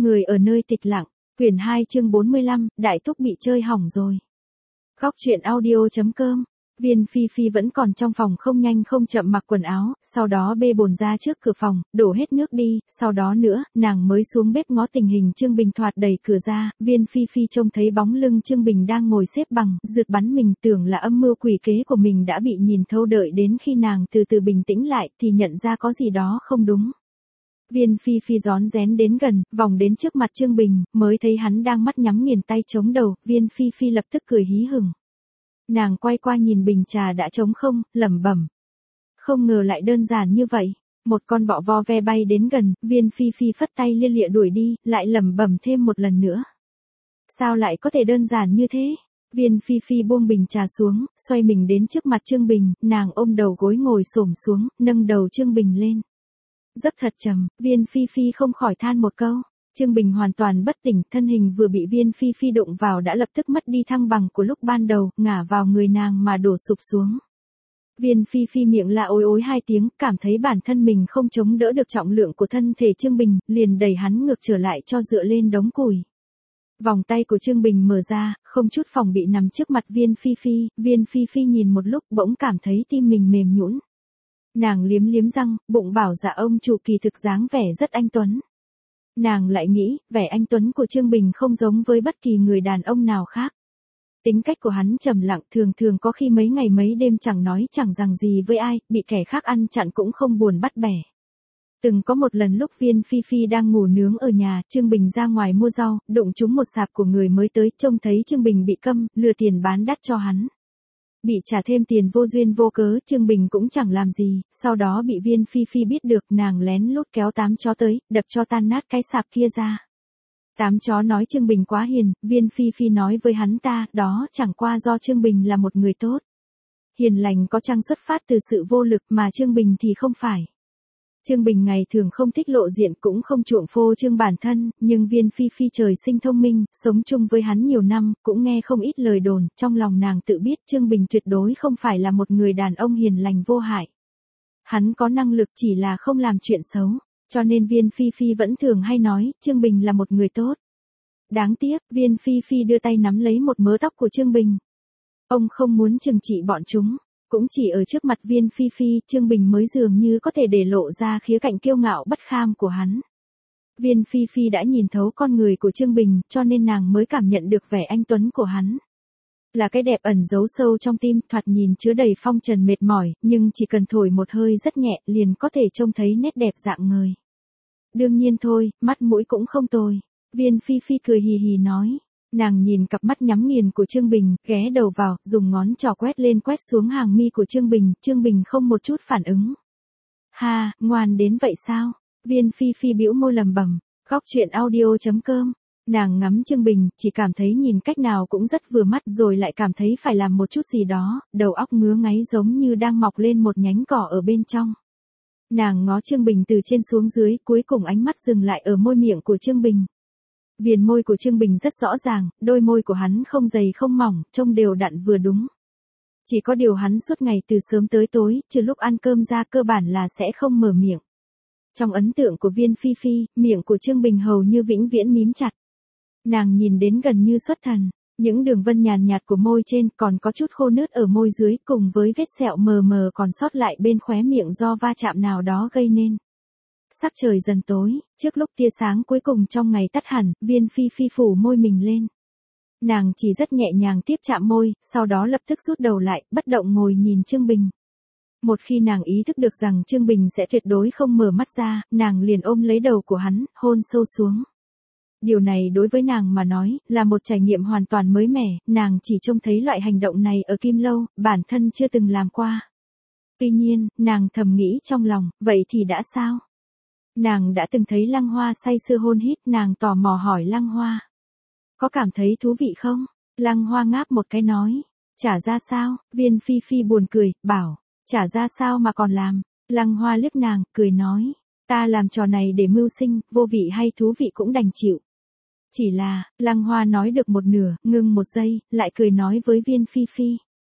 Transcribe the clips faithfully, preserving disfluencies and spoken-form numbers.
Người ở nơi tịch lặng, quyển hai chương bốn mươi lăm, Đại Túc bị chơi hỏng rồi. Góc truyện audio.com. Viên Phi Phi vẫn còn trong phòng không nhanh không chậm mặc quần áo, sau đó bê bồn ra trước cửa phòng, đổ hết nước đi, sau đó nữa, nàng mới xuống bếp ngó tình hình Trương Bình thoạt đẩy cửa ra, Viên Phi Phi trông thấy bóng lưng Trương Bình đang ngồi xếp bằng, rượt bắn mình, tưởng là âm mưu quỷ kế của mình đã bị nhìn thấu, đợi đến khi nàng từ từ bình tĩnh lại thì nhận ra có gì đó không đúng. Viên Phi Phi rón rén đến gần, vòng đến trước mặt Trương Bình, mới thấy hắn đang mắt nhắm nghiền tay chống đầu, Viên Phi Phi lập tức cười hí hửng. Nàng quay qua nhìn bình trà đã trống không, lẩm bẩm. Không ngờ lại đơn giản như vậy. Một con bọ vo ve bay đến gần, Viên Phi Phi phất tay lia lịa đuổi đi, lại lẩm bẩm thêm một lần nữa. Sao lại có thể đơn giản như thế? Viên Phi Phi buông bình trà xuống, xoay mình đến trước mặt Trương Bình, nàng ôm đầu gối ngồi xổm xuống, nâng đầu Trương Bình lên. Giấc thật trầm, Viên Phi Phi không khỏi than một câu. Trương Bình hoàn toàn bất tỉnh, thân hình vừa bị Viên Phi Phi đụng vào đã lập tức mất đi thăng bằng của lúc ban đầu, ngả vào người nàng mà đổ sụp xuống. Viên Phi Phi miệng la ối ối hai tiếng, cảm thấy bản thân mình không chống đỡ được trọng lượng của thân thể Trương Bình, liền đẩy hắn ngược trở lại cho dựa lên đống củi. Vòng tay của Trương Bình mở ra, không chút phòng bị nằm trước mặt Viên Phi Phi, Viên Phi Phi nhìn một lúc bỗng cảm thấy tim mình mềm nhũn. Nàng liếm liếm răng, bụng bảo dạ ông chủ kỳ thực dáng vẻ rất anh tuấn. Nàng lại nghĩ, vẻ anh tuấn của Trương Bình không giống với bất kỳ người đàn ông nào khác. Tính cách của hắn trầm lặng, thường thường có khi mấy ngày mấy đêm chẳng nói chẳng rằng gì với ai, bị kẻ khác ăn chặn cũng không buồn bắt bẻ. Từng có một lần lúc Viên Phi Phi đang ngủ nướng ở nhà, Trương Bình ra ngoài mua rau, đụng trúng một sạp của người mới tới, trông thấy Trương Bình bị câm, lừa tiền bán đắt cho hắn. Bị trả thêm tiền vô duyên vô cớ, Trương Bình cũng chẳng làm gì, sau đó bị Viên Phi Phi biết được, nàng lén lút kéo tám chó tới, đập cho tan nát cái sạp kia ra. Tám chó nói Trương Bình quá hiền, Viên Phi Phi nói với hắn ta, đó chẳng qua do Trương Bình là một người tốt. Hiền lành có chăng xuất phát từ sự vô lực mà Trương Bình thì không phải. Trương Bình ngày thường không thích lộ diện cũng không chuộng phô trương bản thân, nhưng Viên Phi Phi trời sinh thông minh, sống chung với hắn nhiều năm, cũng nghe không ít lời đồn, trong lòng nàng tự biết Trương Bình tuyệt đối không phải là một người đàn ông hiền lành vô hại. Hắn có năng lực chỉ là không làm chuyện xấu, cho nên Viên Phi Phi vẫn thường hay nói, Trương Bình là một người tốt. Đáng tiếc, Viên Phi Phi đưa tay nắm lấy một mớ tóc của Trương Bình. Ông không muốn trừng trị bọn chúng. Cũng chỉ ở trước mặt Viên Phi Phi, Trương Bình mới dường như có thể để lộ ra khía cạnh kiêu ngạo bất kham của hắn. Viên Phi Phi đã nhìn thấu con người của Trương Bình, cho nên nàng mới cảm nhận được vẻ anh tuấn của hắn. Là cái đẹp ẩn giấu sâu trong tim, thoạt nhìn chứa đầy phong trần mệt mỏi, nhưng chỉ cần thổi một hơi rất nhẹ, liền có thể trông thấy nét đẹp dạng người. Đương nhiên thôi, mắt mũi cũng không tồi. Viên Phi Phi cười hì hì nói. Nàng nhìn cặp mắt nhắm nghiền của Trương Bình, ghé đầu vào, dùng ngón trỏ quét lên quét xuống hàng mi của Trương Bình, Trương Bình không một chút phản ứng. Ha, ngoan đến vậy sao? Viên Phi Phi bĩu môi lẩm bẩm. Góc truyện audio.com. Nàng ngắm Trương Bình, chỉ cảm thấy nhìn cách nào cũng rất vừa mắt, rồi lại cảm thấy phải làm một chút gì đó, đầu óc ngứa ngáy giống như đang mọc lên một nhánh cỏ ở bên trong. Nàng ngó Trương Bình từ trên xuống dưới, cuối cùng ánh mắt dừng lại ở môi miệng của Trương Bình. Viền môi của Trương Bình rất rõ ràng, đôi môi của hắn không dày không mỏng, trông đều đặn vừa đúng. Chỉ có điều hắn suốt ngày từ sớm tới tối, trừ lúc ăn cơm ra cơ bản là sẽ không mở miệng. Trong ấn tượng của Viên Phi Phi, miệng của Trương Bình hầu như vĩnh viễn mím chặt. Nàng nhìn đến gần như xuất thần, những đường vân nhàn nhạt của môi trên còn có chút khô nứt ở môi dưới cùng với vết sẹo mờ mờ còn sót lại bên khóe miệng do va chạm nào đó gây nên. Sắc trời dần tối, trước lúc tia sáng cuối cùng trong ngày tắt hẳn, Viên Phi Phi phủ môi mình lên. Nàng chỉ rất nhẹ nhàng tiếp chạm môi, sau đó lập tức rút đầu lại, bất động ngồi nhìn Trương Bình. Một khi nàng ý thức được rằng Trương Bình sẽ tuyệt đối không mở mắt ra, nàng liền ôm lấy đầu của hắn, hôn sâu xuống. Điều này đối với nàng mà nói, là một trải nghiệm hoàn toàn mới mẻ, nàng chỉ trông thấy loại hành động này ở Kim Lâu, bản thân chưa từng làm qua. Tuy nhiên, nàng thầm nghĩ trong lòng, vậy thì đã sao? Nàng đã từng thấy Lăng Hoa say sưa hôn hít, nàng tò mò hỏi Lăng Hoa. Có cảm thấy thú vị không? Lăng Hoa ngáp một cái nói. Chả ra sao, Viên Phi Phi buồn cười, bảo, chả ra sao mà còn làm. Lăng Hoa liếc nàng, cười nói. Ta làm trò này để mưu sinh, vô vị hay thú vị cũng đành chịu. Chỉ là, Lăng Hoa nói được một nửa, ngưng một giây, lại cười nói với Viên Phi Phi.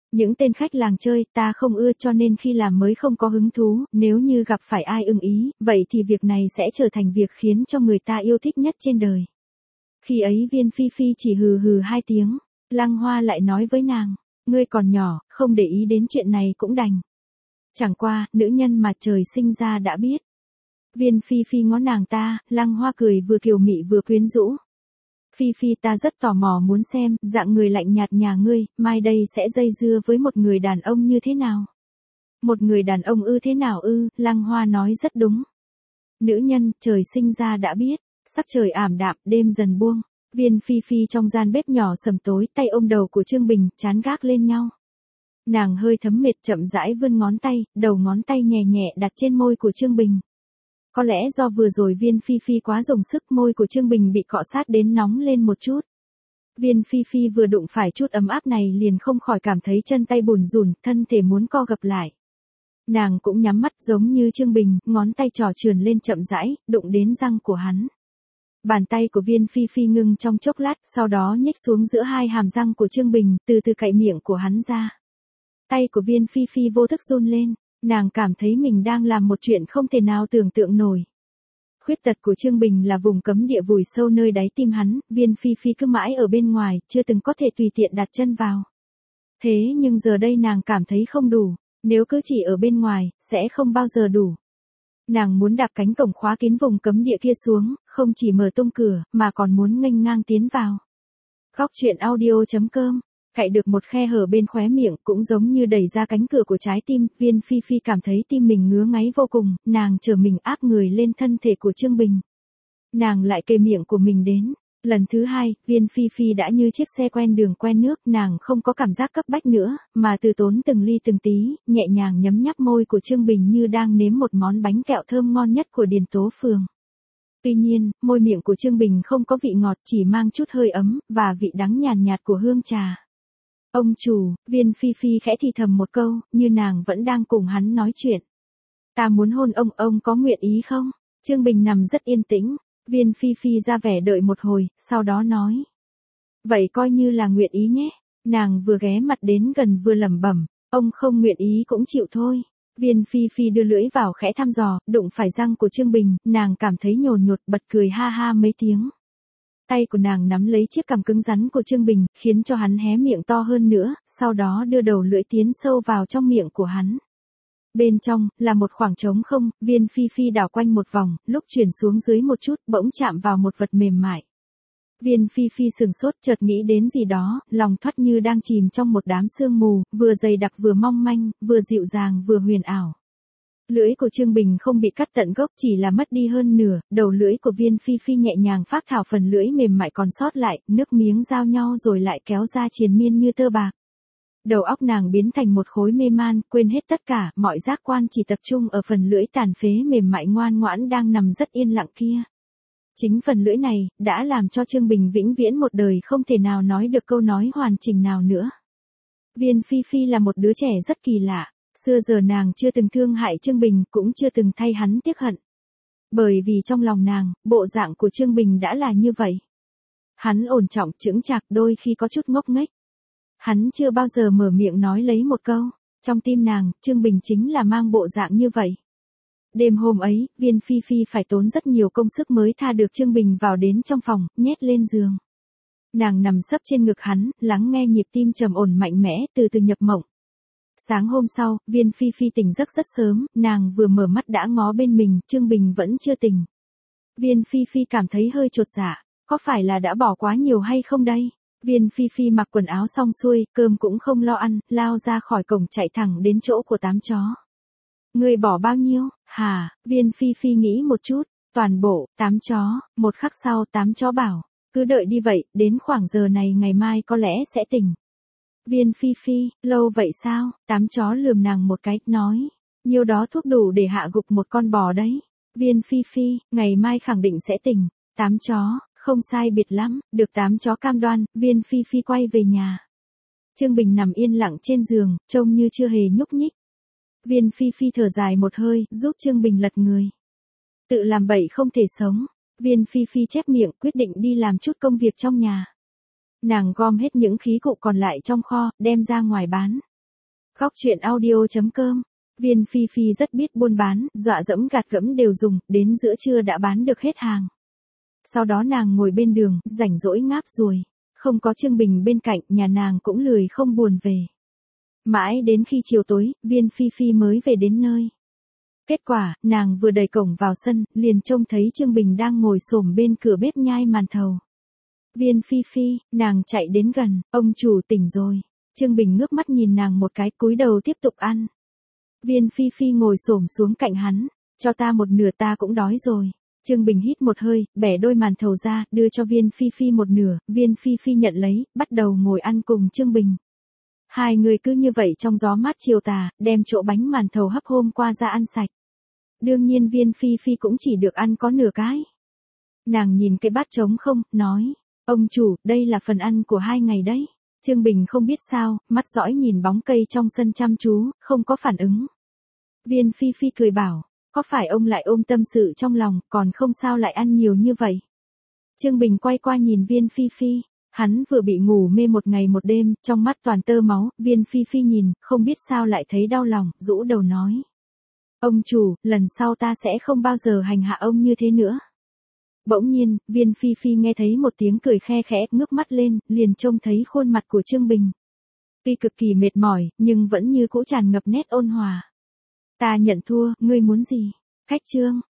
Những tên khách làng chơi ta không ưa cho nên khi làm mới không có hứng thú, nếu như gặp phải ai ưng ý, vậy thì việc này sẽ trở thành việc khiến cho người ta yêu thích nhất trên đời. Khi ấy Viên Phi Phi chỉ hừ hừ hai tiếng, Lăng Hoa lại nói với nàng, ngươi còn nhỏ, không để ý đến chuyện này cũng đành. Chẳng qua, nữ nhân mà trời sinh ra đã biết. Viên Phi Phi ngó nàng ta, Lăng Hoa cười vừa kiều mị vừa quyến rũ. Phi Phi ta rất tò mò muốn xem, dạng người lạnh nhạt nhà ngươi, mai đây sẽ dây dưa với một người đàn ông như thế nào? Một người đàn ông ư thế nào ư, Lăng Hoa nói rất đúng. Nữ nhân, trời sinh ra đã biết, sắc trời ảm đạm, đêm dần buông. Viên Phi Phi trong gian bếp nhỏ sầm tối, tay ôm đầu của Trương Bình, chán gác lên nhau. Nàng hơi thấm mệt chậm rãi vươn ngón tay, đầu ngón tay nhẹ nhẹ đặt trên môi của Trương Bình. Có lẽ do vừa rồi Viên Phi Phi quá dùng sức, môi của Trương Bình bị cọ sát đến nóng lên một chút. Viên Phi Phi vừa đụng phải chút ấm áp này liền không khỏi cảm thấy chân tay bùn rùn, thân thể muốn co gập lại. Nàng cũng nhắm mắt giống như Trương Bình, ngón tay trỏ trườn lên chậm rãi, đụng đến răng của hắn. Bàn tay của Viên Phi Phi ngưng trong chốc lát, sau đó nhích xuống giữa hai hàm răng của Trương Bình, từ từ cạy miệng của hắn ra. Tay của Viên Phi Phi vô thức run lên, nàng cảm thấy mình đang làm một chuyện không thể nào tưởng tượng nổi. Khuyết tật của Trương Bình là vùng cấm địa vùi sâu nơi đáy tim hắn, Viên Phi Phi cứ mãi ở bên ngoài, chưa từng có thể tùy tiện đặt chân vào. Thế nhưng giờ đây nàng cảm thấy không đủ, nếu cứ chỉ ở bên ngoài, sẽ không bao giờ đủ. Nàng muốn đạp cánh cổng khóa kín vùng cấm địa kia xuống, không chỉ mở tung cửa, mà còn muốn nghênh ngang tiến vào. Góc truyện audio chấm com, cạy được một khe hở bên khóe miệng, cũng giống như đẩy ra cánh cửa của trái tim, Viên Phi Phi cảm thấy tim mình ngứa ngáy vô cùng, nàng trở mình áp người lên thân thể của Trương Bình. Nàng lại kề miệng của mình đến. Lần thứ hai, Viên Phi Phi đã như chiếc xe quen đường quen nước, nàng không có cảm giác cấp bách nữa, mà từ tốn từng ly từng tí, nhẹ nhàng nhấm nháp môi của Trương Bình như đang nếm một món bánh kẹo thơm ngon nhất của Điền Tố Phường. Tuy nhiên, môi miệng của Trương Bình không có vị ngọt, chỉ mang chút hơi ấm, và vị đắng nhàn nhạt của hương trà. Ông chủ, Viên Phi Phi khẽ thì thầm một câu, như nàng vẫn đang cùng hắn nói chuyện. Ta muốn hôn ông, ông có nguyện ý không? Trương Bình nằm rất yên tĩnh. Viên Phi Phi ra vẻ đợi một hồi, sau đó nói. Vậy coi như là nguyện ý nhé. Nàng vừa ghé mặt đến gần vừa lẩm bẩm, ông không nguyện ý cũng chịu thôi. Viên Phi Phi đưa lưỡi vào khẽ thăm dò, đụng phải răng của Trương Bình, nàng cảm thấy nhồn nhột, bật cười ha ha mấy tiếng. Tay của nàng nắm lấy chiếc cằm cứng rắn của Trương Bình, khiến cho hắn hé miệng to hơn nữa, sau đó đưa đầu lưỡi tiến sâu vào trong miệng của hắn. Bên trong, là một khoảng trống không, Viên Phi Phi đảo quanh một vòng, lúc chuyển xuống dưới một chút, bỗng chạm vào một vật mềm mại. Viên Phi Phi sừng sốt, chợt nghĩ đến gì đó, lòng thoắt như đang chìm trong một đám sương mù, vừa dày đặc vừa mong manh, vừa dịu dàng vừa huyền ảo. Lưỡi của Trương Bình không bị cắt tận gốc, chỉ là mất đi hơn nửa, đầu lưỡi của Viên Phi Phi nhẹ nhàng phác thảo phần lưỡi mềm mại còn sót lại, nước miếng giao nhau rồi lại kéo ra triền miên như tơ bạc. Đầu óc nàng biến thành một khối mê man, quên hết tất cả, mọi giác quan chỉ tập trung ở phần lưỡi tàn phế mềm mại ngoan ngoãn đang nằm rất yên lặng kia. Chính phần lưỡi này, đã làm cho Trương Bình vĩnh viễn một đời không thể nào nói được câu nói hoàn chỉnh nào nữa. Viên Phi Phi là một đứa trẻ rất kỳ lạ, xưa giờ nàng chưa từng thương hại Trương Bình, cũng chưa từng thay hắn tiếc hận. Bởi vì trong lòng nàng, bộ dạng của Trương Bình đã là như vậy. Hắn ổn trọng, chững chạc, đôi khi có chút ngốc nghếch. Hắn chưa bao giờ mở miệng nói lấy một câu, trong tim nàng, Trương Bình chính là mang bộ dạng như vậy. Đêm hôm ấy, Viên Phi Phi phải tốn rất nhiều công sức mới tha được Trương Bình vào đến trong phòng, nhét lên giường. Nàng nằm sấp trên ngực hắn, lắng nghe nhịp tim trầm ổn mạnh mẽ, từ từ nhập mộng. Sáng hôm sau, Viên Phi Phi tỉnh giấc rất sớm, nàng vừa mở mắt đã ngó bên mình, Trương Bình vẫn chưa tỉnh. Viên Phi Phi cảm thấy hơi chột dạ, có phải là đã bỏ quá nhiều hay không đây? Viên Phi Phi mặc quần áo xong xuôi, cơm cũng không lo ăn, lao ra khỏi cổng chạy thẳng đến chỗ của tám chó. Người bỏ bao nhiêu, hả? Viên Phi Phi nghĩ một chút, toàn bộ, tám chó, một khắc sau tám chó bảo, cứ đợi đi vậy, đến khoảng giờ này ngày mai có lẽ sẽ tỉnh. Viên Phi Phi, lâu vậy sao? Tám chó lườm nàng một cái, nói, nhiêu đó thuốc đủ để hạ gục một con bò đấy. Viên Phi Phi, ngày mai khẳng định sẽ tỉnh. Tám chó, không sai biệt lắm, được tám chó cam đoan, Viên Phi Phi quay về nhà. Trương Bình nằm yên lặng trên giường, trông như chưa hề nhúc nhích. Viên Phi Phi thở dài một hơi, giúp Trương Bình lật người. Tự làm bậy không thể sống. Viên Phi Phi chép miệng, quyết định đi làm chút công việc trong nhà. Nàng gom hết những khí cụ còn lại trong kho, đem ra ngoài bán. Góc chuyện audio chấm com. Viên Phi Phi rất biết buôn bán, dọa dẫm gạt gẫm đều dùng, đến giữa trưa đã bán được hết hàng. Sau đó nàng ngồi bên đường, rảnh rỗi ngáp ruồi. Không có Trương Bình bên cạnh, nhà nàng cũng lười không buồn về. Mãi đến khi chiều tối, Viên Phi Phi mới về đến nơi. Kết quả, nàng vừa đẩy cổng vào sân, liền trông thấy Trương Bình đang ngồi xổm bên cửa bếp nhai màn thầu. Viên Phi Phi, nàng chạy đến gần, ông chủ tỉnh rồi. Trương Bình ngước mắt nhìn nàng một cái, cúi đầu tiếp tục ăn. Viên Phi Phi ngồi xổm xuống cạnh hắn, cho ta một nửa, ta cũng đói rồi. Trương Bình hít một hơi, bẻ đôi màn thầu ra, đưa cho Viên Phi Phi một nửa, Viên Phi Phi nhận lấy, bắt đầu ngồi ăn cùng Trương Bình. Hai người cứ như vậy trong gió mát chiều tà, đem chỗ bánh màn thầu hấp hôm qua ra ăn sạch. Đương nhiên Viên Phi Phi cũng chỉ được ăn có nửa cái. Nàng nhìn cái bát trống không, nói, ông chủ, đây là phần ăn của hai ngày đấy. Trương Bình không biết sao, mắt dõi nhìn bóng cây trong sân chăm chú, không có phản ứng. Viên Phi Phi cười bảo, có phải ông lại ôm tâm sự trong lòng, còn không sao lại ăn nhiều như vậy? Trương Bình quay qua nhìn Viên Phi Phi, hắn vừa bị ngủ mê một ngày một đêm, trong mắt toàn tơ máu, Viên Phi Phi nhìn, không biết sao lại thấy đau lòng, rũ đầu nói. Ông chủ, lần sau ta sẽ không bao giờ hành hạ ông như thế nữa. Bỗng nhiên, Viên Phi Phi nghe thấy một tiếng cười khe khẽ, ngước mắt lên, liền trông thấy khuôn mặt của Trương Bình. Tuy cực kỳ mệt mỏi, nhưng vẫn như cũ tràn ngập nét ôn hòa. Ta nhận thua, ngươi muốn gì? Khách trương,